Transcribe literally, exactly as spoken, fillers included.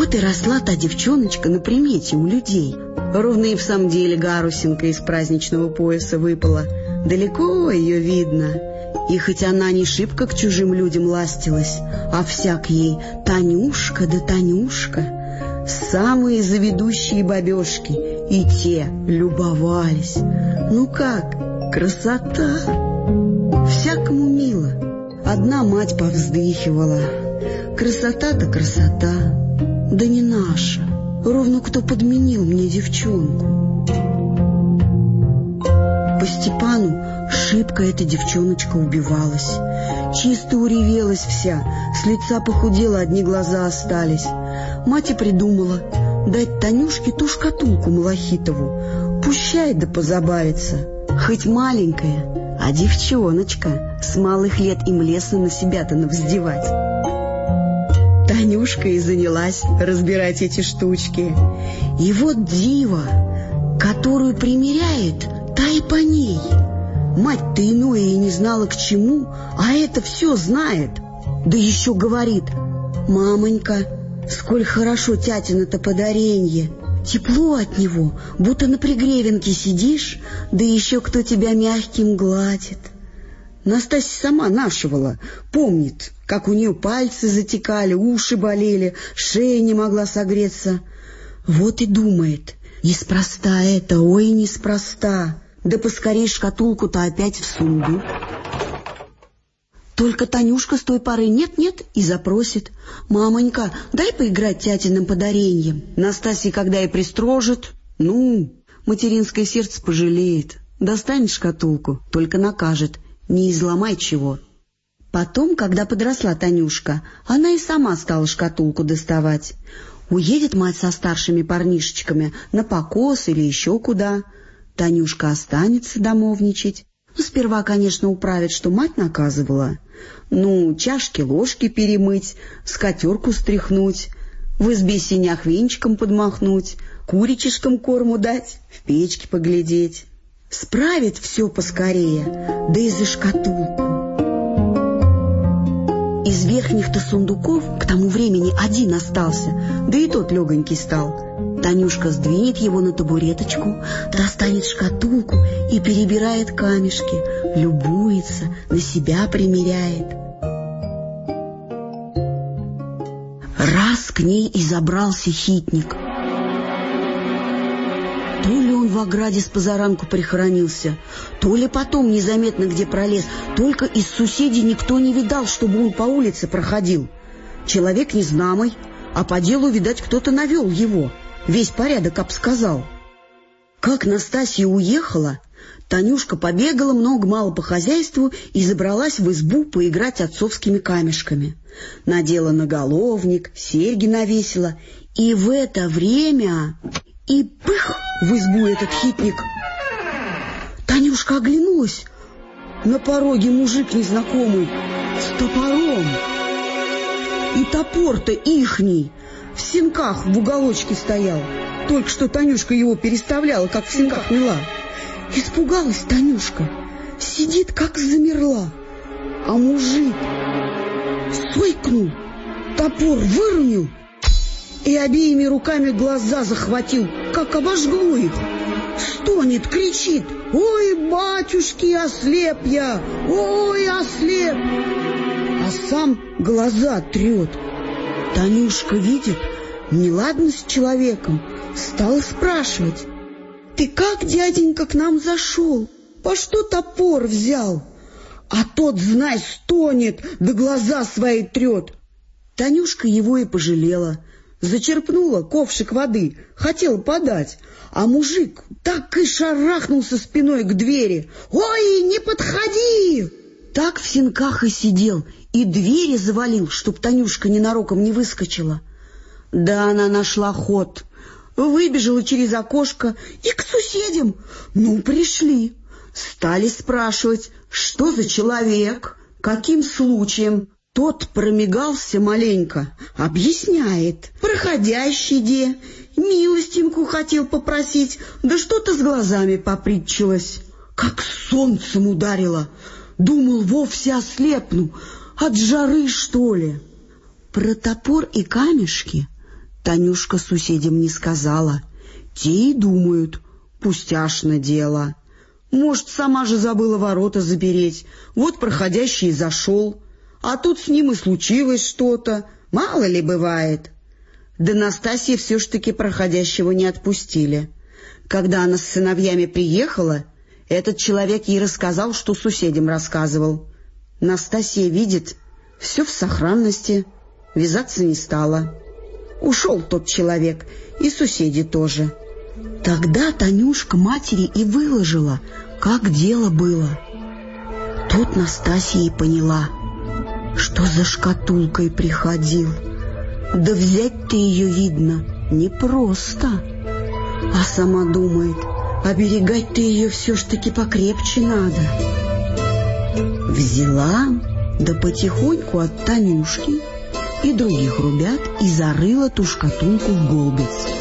Вот и росла та девчоночка на примете у людей. Ровно и в самом деле гарусинка из праздничного пояса выпала. Далеко ее видно. И хоть она не шибко к чужим людям ластилась, а всяк ей Танюшка да Танюшка, самые заведущие бабешки, и те любовались. Ну как, красота! Всякому мило. Одна мать повздыхивала. Красота-то красота, да не наша. Ровно кто подменил мне девчонку. По Степану шибко эта девчоночка убивалась. Чисто уревелась вся, с лица похудела, одни глаза остались. Мать и придумала дать Танюшке ту шкатулку малахитову. Пущай да позабавится. Хоть маленькая, а девчоночка. С малых лет им лестно на себя-то навздевать. Танюшка и занялась разбирать эти штучки. И вот дива, которую примеряет, та и по ней. Мать-то иное и не знала к чему, а это все знает. Да еще говорит: «Мамонька, сколь хорошо тятина-то подаренье. Тепло от него, будто на пригревенке сидишь, да еще кто тебя мягким гладит». Настасья сама нашивала, помнит, как у нее пальцы затекали, уши болели, шея не могла согреться. Вот и думает: неспроста это, ой, неспроста. Да поскорей шкатулку-то опять в сундук. Только Танюшка с той поры нет-нет и запросит: «Мамонька, дай поиграть тятиным подареньем». Настасья, когда и пристрожит, ну, материнское сердце пожалеет. Достанет шкатулку, только накажет: не изломай чего. Потом, когда подросла Танюшка, она и сама стала шкатулку доставать. Уедет мать со старшими парнишечками на покос или еще куда. Танюшка останется домовничать. Ну, сперва, конечно, управит, что мать наказывала. Ну, чашки-ложки перемыть, скатерку стряхнуть, в избе сенях венчиком подмахнуть, куричишкам корму дать, в печке поглядеть. Справит все поскорее, да и за шкатулку. Из верхних-то сундуков к тому времени один остался, да и тот легонький стал. Танюшка сдвинет его на табуреточку, достанет шкатулку и перебирает камешки, любуется, на себя примеряет. Раз к ней и забрался хитник. То ли он в ограде с позаранку прихоронился, то ли потом незаметно где пролез. Только из соседей никто не видал, чтобы он по улице проходил. Человек незнамый, а по делу, видать, кто-то навел его. Весь порядок обсказал. Как Настасья уехала, Танюшка побегала много-мало по хозяйству и забралась в избу поиграть отцовскими камешками. Надела наголовник, серьги навесила, и в это время... И пых в избу этот хитник. Танюшка оглянулась. На пороге мужик незнакомый с топором. И топор-то ихний в сенках в уголочке стоял. Только что Танюшка его переставляла, как в сенках мела. Испугалась Танюшка, сидит, как замерла. А мужик сойкнул, топор выронил и обеими руками глаза захватил, как обожгло их. Стонет, кричит: «Ой, батюшки, ослеп я! Ой, ослеп!» А сам глаза трет. Танюшка видит, неладно с человеком, стала спрашивать: «Ты как, дяденька, к нам зашел? По что топор взял?» А тот, знай, стонет, да глаза свои трет. Танюшка его и пожалела. Зачерпнула ковшик воды, хотела подать, а мужик так и шарахнулся спиной к двери. «Ой, не подходи!» Так в сенках и сидел, и двери завалил, чтоб Танюшка ненароком не выскочила. Да она нашла ход, выбежала через окошко и к соседям. Ну, пришли. Стали спрашивать, что за человек, каким случаем. Тот промигался маленько, объясняет: проходящий де, милостинку хотел попросить, да что-то с глазами попритчилось. Как солнцем ударило, думал, вовсе ослепну, от жары, что ли. Про топор и камешки Танюшка соседям не сказала. Те и думают, пустяшно дело. Может, сама же забыла ворота запереть. Вот проходящий зашел, а тут с ним и случилось что-то. Мало ли бывает. Да Настасья все ж таки проходящего не отпустили. Когда она с сыновьями приехала, этот человек ей рассказал, что соседям рассказывал. Настасья видит, все в сохранности, вязаться не стала. Ушел тот человек, и соседи тоже. Тогда Танюшка матери и выложила, как дело было. Тут Настасья и поняла, что за шкатулкой приходил. Да взять-то ее, видно, непросто. А сама думает, оберегать-то ее все ж таки покрепче надо. Взяла, да потихоньку от Танюшки и других ребят и зарыла ту шкатулку в голбец.